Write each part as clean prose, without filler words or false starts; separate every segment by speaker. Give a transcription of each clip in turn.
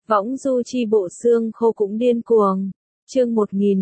Speaker 1: Võng du chi bộ xương khô cũng điên cuồng. Chương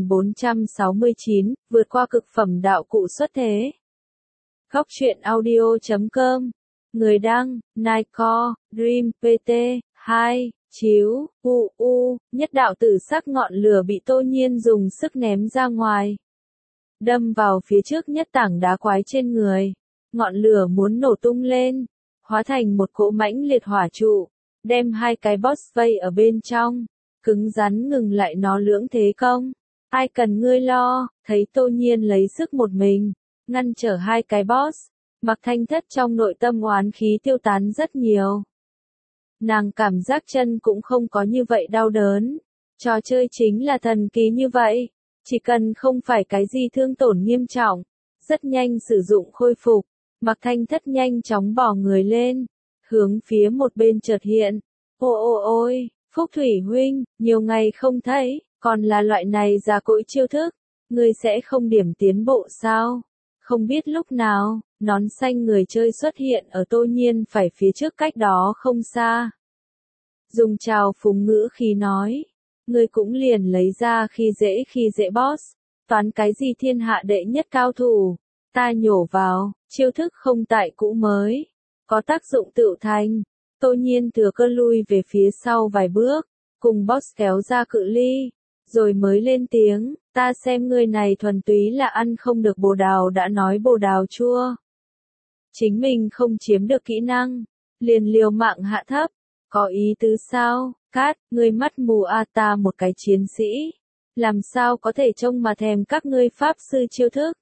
Speaker 1: 1469, vượt qua cực phẩm đạo cụ xuất thế. Góc truyện audio.com. Người đăng, Nightcore, Dream PT, 2, chiếu, nhất đạo tử sắc ngọn lửa bị Tô Nhiên dùng sức ném ra ngoài. Đâm vào phía trước nhất tảng đá quái trên người. Ngọn lửa muốn nổ tung lên, hóa thành một cỗ mãnh liệt hỏa trụ, đem hai cái boss vây ở bên trong, cứng rắn ngừng lại nó lưỡng thế công. Ai cần ngươi lo, thấy Tô Nhiên lấy sức một mình, ngăn trở hai cái boss, Mạc Thanh Thất trong nội tâm oán khí tiêu tán rất nhiều. Nàng cảm giác chân cũng không có như vậy đau đớn. Trò chơi chính là thần kỳ như vậy, chỉ cần không phải cái gì thương tổn nghiêm trọng, rất nhanh sử dụng khôi phục. Mạc Thanh Thất nhanh chóng bỏ người lên, hướng phía một bên chợt hiện. Ôi, Phúc Thủy huynh, nhiều ngày không thấy, còn là loại này già cỗi chiêu thức, ngươi sẽ không điểm tiến bộ sao? Không biết lúc nào, nón xanh người chơi xuất hiện ở Tô Nhiên phải phía trước cách đó không xa. Dùng trào phúng ngữ khí nói, ngươi cũng liền lấy ra khi dễ boss, toán cái gì thiên hạ đệ nhất cao thủ, ta nhổ vào, chiêu thức không tại cũ mới, có tác dụng tựu thành. Tô Nhiên thừa cơ lui về phía sau vài bước, cùng boss kéo ra cự ly, rồi mới lên tiếng, ta xem ngươi này thuần túy là ăn không được bồ đào đã nói bồ đào chua. Chính mình không chiếm được kỹ năng, liền liều mạng hạ thấp, có ý tứ sao? Cát, ngươi mắt mù a, ta một cái chiến sĩ, làm sao có thể trông mà thèm các ngươi pháp sư chiêu thức?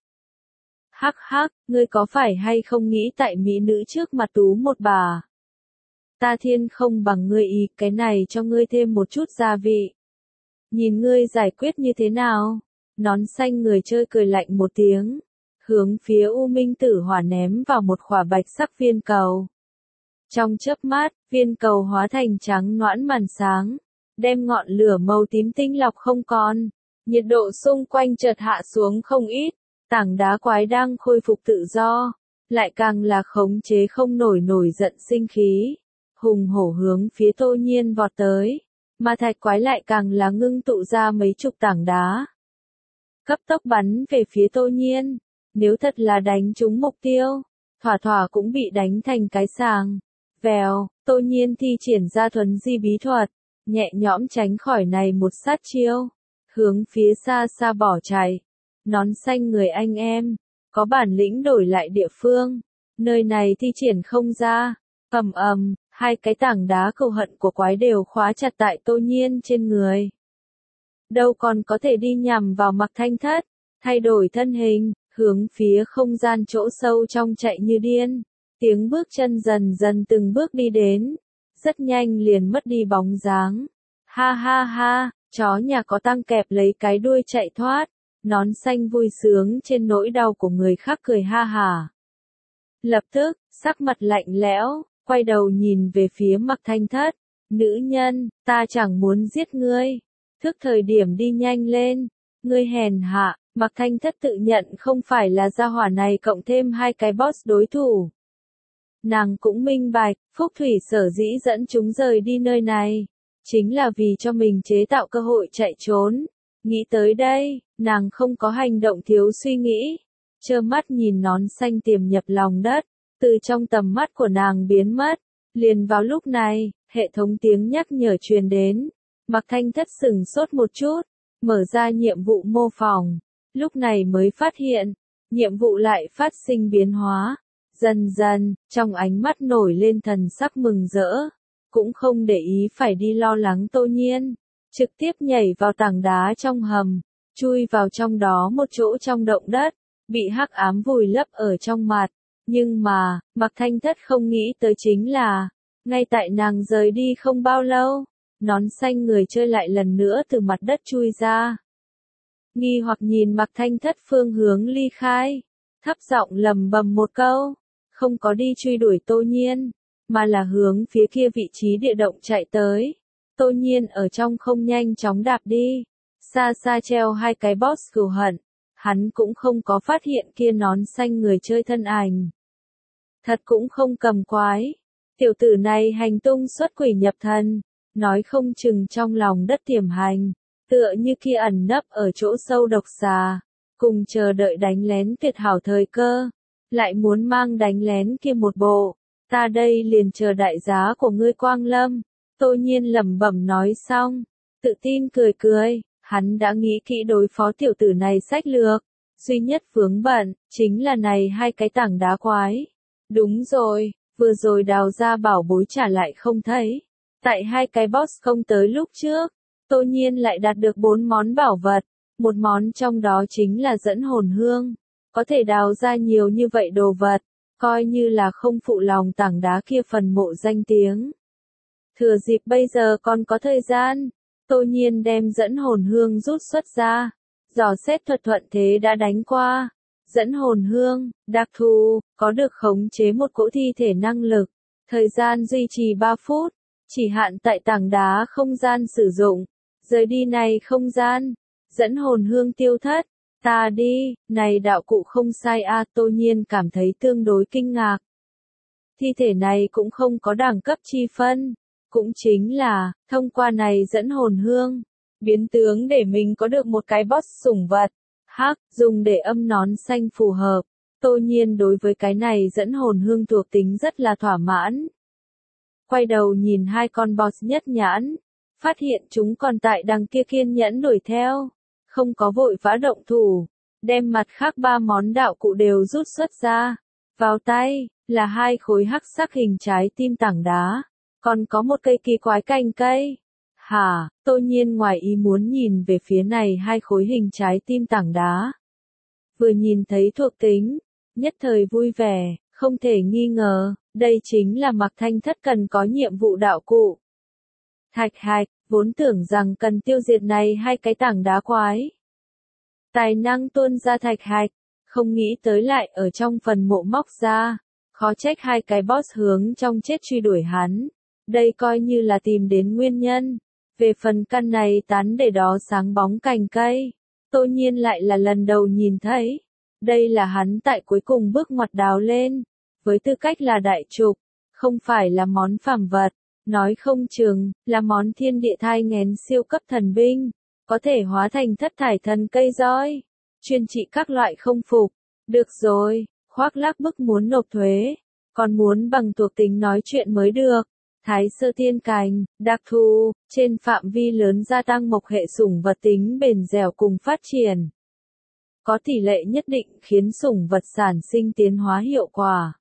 Speaker 1: Hắc, ngươi có phải hay không nghĩ tại mỹ nữ trước mặt tú một bà? Ta thiên không bằng ngươi ý, cái này cho ngươi thêm một chút gia vị. Nhìn ngươi giải quyết như thế nào? Nón xanh người chơi cười lạnh một tiếng, hướng phía U Minh Tử Hỏa ném vào một quả bạch sắc viên cầu. Trong chớp mắt, viên cầu hóa thành trắng noãn màn sáng, đem ngọn lửa màu tím tinh lọc không còn. Nhiệt độ xung quanh chợt hạ xuống không ít, tảng đá quái đang khôi phục tự do, lại càng là khống chế không nổi giận sinh khí, hùng hổ hướng phía Tô Nhiên vọt tới, mà thạch quái lại càng là ngưng tụ ra mấy chục tảng đá. Cấp tốc bắn về phía Tô Nhiên, nếu thật là đánh trúng mục tiêu, thỏa cũng bị đánh thành cái sàng. Vèo, Tô Nhiên thi triển ra thuần di bí thuật, nhẹ nhõm tránh khỏi này một sát chiêu, hướng phía xa bỏ chạy. Nón xanh người anh em, có bản lĩnh đổi lại địa phương, nơi này thi triển không ra. Hai cái tảng đá cầu hận của quái đều khóa chặt tại Tô Nhiên trên người. Đâu còn có thể đi nhằm vào Mạc Thanh Thất, thay đổi thân hình, hướng phía không gian chỗ sâu trong chạy như điên. Tiếng bước chân dần từng bước đi đến, rất nhanh liền mất đi bóng dáng. Ha, chó nhà có tăng kẹp lấy cái đuôi chạy thoát, nón xanh vui sướng trên nỗi đau của người khác cười ha hả. Lập tức, sắc mặt lạnh lẽo, quay đầu nhìn về phía Mạc Thanh Thất, nữ nhân, ta chẳng muốn giết ngươi, thức thời điểm đi nhanh lên, ngươi hèn hạ. Mạc Thanh Thất tự nhận không phải là gia hỏa này cộng thêm hai cái boss đối thủ. Nàng cũng minh bạch, Phúc Thủy sở dĩ dẫn chúng rời đi nơi này, chính là vì cho mình chế tạo cơ hội chạy trốn. Nghĩ tới đây, nàng không có hành động thiếu suy nghĩ, trơ mắt nhìn nón xanh tiềm nhập lòng đất, từ trong tầm mắt của nàng biến mất. Liền vào lúc này, hệ thống tiếng nhắc nhở truyền đến, Mạc Thanh Thất sửng sốt một chút, mở ra nhiệm vụ mô phỏng, lúc này mới phát hiện, nhiệm vụ lại phát sinh biến hóa. Dần, trong ánh mắt nổi lên thần sắc mừng rỡ, cũng không để ý phải đi lo lắng Tô Nhiên, trực tiếp nhảy vào tảng đá trong hầm, chui vào trong đó một chỗ trong động đất, bị hắc ám vùi lấp ở trong mặt. Nhưng mà, Mạc Thanh Thất không nghĩ tới chính là, ngay tại nàng rời đi không bao lâu, nón xanh người chơi lại lần nữa từ mặt đất chui ra. Nghi hoặc nhìn Mạc Thanh Thất phương hướng ly khai, thấp giọng lầm bầm một câu, không có đi truy đuổi Tô Nhiên, mà là hướng phía kia vị trí địa động chạy tới. Tô Nhiên ở trong không nhanh chóng đạp đi, xa treo hai cái boss cừu hận, hắn cũng không có phát hiện kia nón xanh người chơi thân ảnh. Thật cũng không cầm quái, tiểu tử này hành tung xuất quỷ nhập thần, nói không chừng trong lòng đất tiềm hành, tựa như kia ẩn nấp ở chỗ sâu độc xà, cùng chờ đợi đánh lén tuyệt hảo thời cơ, lại muốn mang đánh lén kia một bộ, ta đây liền chờ đại giá của ngươi quang lâm. Tô Nhiên lẩm bẩm nói xong, tự tin cười cười, hắn đã nghĩ kỹ đối phó tiểu tử này sách lược, duy nhất vướng bận, chính là này hai cái tảng đá quái. Đúng rồi, vừa rồi đào ra bảo bối trả lại không thấy. Tại hai cái boss không tới lúc trước, Tô Nhiên lại đạt được 4 món bảo vật, một món trong đó chính là dẫn hồn hương. Có thể đào ra nhiều như vậy đồ vật, coi như là không phụ lòng tảng đá kia phần mộ danh tiếng. Thừa dịp bây giờ còn có thời gian, Tô Nhiên đem dẫn hồn hương rút xuất ra, dò xét thuật thuận thế đã đánh qua. Dẫn hồn hương, đặc thù, có được khống chế một cỗ thi thể năng lực, thời gian duy trì 3 phút, chỉ hạn tại tảng đá không gian sử dụng, rời đi này không gian, dẫn hồn hương tiêu thất, ta đi, này đạo cụ không sai a. Tô Nhiên cảm thấy tương đối kinh ngạc. Thi thể này cũng không có đẳng cấp chi phân, cũng chính là, thông qua này dẫn hồn hương, biến tướng để mình có được một cái boss sủng vật. Hắc, dùng để âm nón xanh phù hợp. Tô Nhiên đối với cái này dẫn hồn hương thuộc tính rất là thỏa mãn. Quay đầu nhìn hai con boss nhất nhãn, phát hiện chúng còn tại đằng kia kiên nhẫn đuổi theo, không có vội vã động thủ, đem mặt khác 3 món đạo cụ đều rút xuất ra. Vào tay, là 2 khối hắc sắc hình trái tim tảng đá, còn có một cây kỳ quái cành cây. Hả, Tô Nhiên ngoài ý muốn nhìn về phía này 2 khối hình trái tim tảng đá. Vừa nhìn thấy thuộc tính, nhất thời vui vẻ, không thể nghi ngờ, đây chính là Mạc Thanh Thất cần có nhiệm vụ đạo cụ. Thạch hạch, vốn tưởng rằng cần tiêu diệt này 2 cái tảng đá quái. Tài năng tuôn ra thạch hạch, không nghĩ tới lại ở trong phần mộ móc ra, khó trách 2 cái boss hướng trong chết truy đuổi hắn. Đây coi như là tìm đến nguyên nhân. Về phần căn này tán để đó sáng bóng cành cây, Tô Nhiên lại là lần đầu nhìn thấy. Đây là hắn tại cuối cùng bước ngoặt đào lên, với tư cách là đại trục, không phải là món phàm vật, nói không chừng, là món thiên địa thai nghén siêu cấp thần binh, có thể hóa thành thất thải thần cây roi, chuyên trị các loại không phục. Được rồi, khoác lác bức muốn nộp thuế, còn muốn bằng thuộc tính nói chuyện mới được. Thái sơ thiên cành, đặc thù, trên phạm vi lớn gia tăng mộc hệ sủng vật tính bền dẻo cùng phát triển. Có tỷ lệ nhất định khiến sủng vật sản sinh tiến hóa hiệu quả.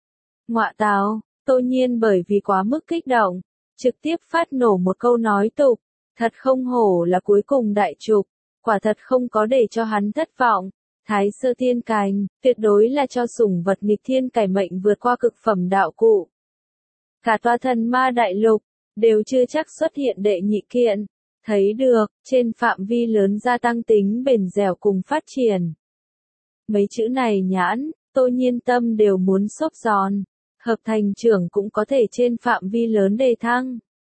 Speaker 1: Ngọa tào, Tô Nhiên bởi vì quá mức kích động, trực tiếp phát nổ một câu nói tục, thật không hổ là cuối cùng đại trục, quả thật không có để cho hắn thất vọng. Thái sơ thiên cành, tuyệt đối là cho sủng vật nghịch thiên cải mệnh vượt qua cực phẩm đạo cụ. Cả tòa thần ma đại lục, đều chưa chắc xuất hiện đệ nhị kiện, thấy được, trên phạm vi lớn gia tăng tính bền dẻo cùng phát triển. Mấy chữ này nhãn, Tô Nhiên tâm đều muốn xốp giòn, hợp thành trưởng cũng có thể trên phạm vi lớn đề thăng.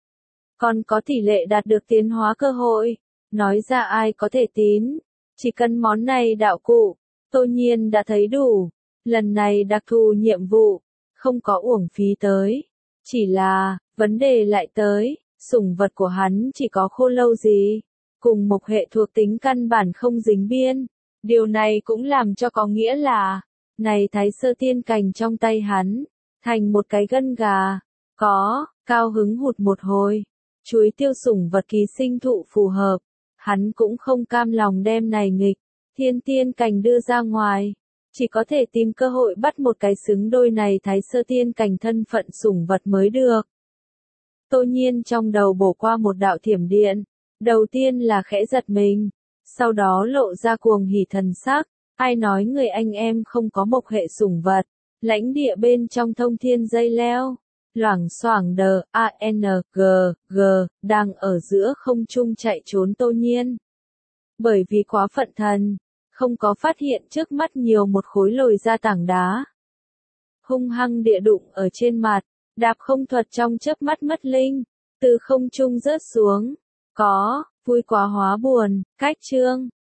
Speaker 1: Còn có tỷ lệ đạt được tiến hóa cơ hội, nói ra ai có thể tín, chỉ cần món này đạo cụ, Tô Nhiên đã thấy đủ, lần này đặc thù nhiệm vụ, không có uổng phí tới. Chỉ là, vấn đề lại tới, sủng vật của hắn chỉ có khô lâu gì, cùng mộc hệ thuộc tính căn bản không dính biên. Điều này cũng làm cho có nghĩa là, này thái sơ tiên cành trong tay hắn, thành một cái gân gà, có, cao hứng hụt một hồi, chuối tiêu sủng vật ký sinh thụ phù hợp, hắn cũng không cam lòng đem này nghịch, thiên tiên cành đưa ra ngoài. Chỉ có thể tìm cơ hội bắt một cái xứng đôi này thái sơ tiên cành thân phận sủng vật mới được. Tô Nhiên trong đầu bổ qua một đạo thiểm điện, đầu tiên là khẽ giật mình, sau đó lộ ra cuồng hỉ thần sắc, ai nói người anh em không có mộc hệ sủng vật, lãnh địa bên trong thông thiên dây leo, loảng xoảng đờ, g, đang ở giữa không trung chạy trốn Tô Nhiên. Bởi vì quá phận thần, không có phát hiện trước mắt nhiều một khối lồi ra tảng đá. Hung hăng địa đụng ở trên mặt, đạp không thuật trong chớp mắt mất linh, từ không trung rớt xuống. Có, vui quá hóa buồn, cách chương.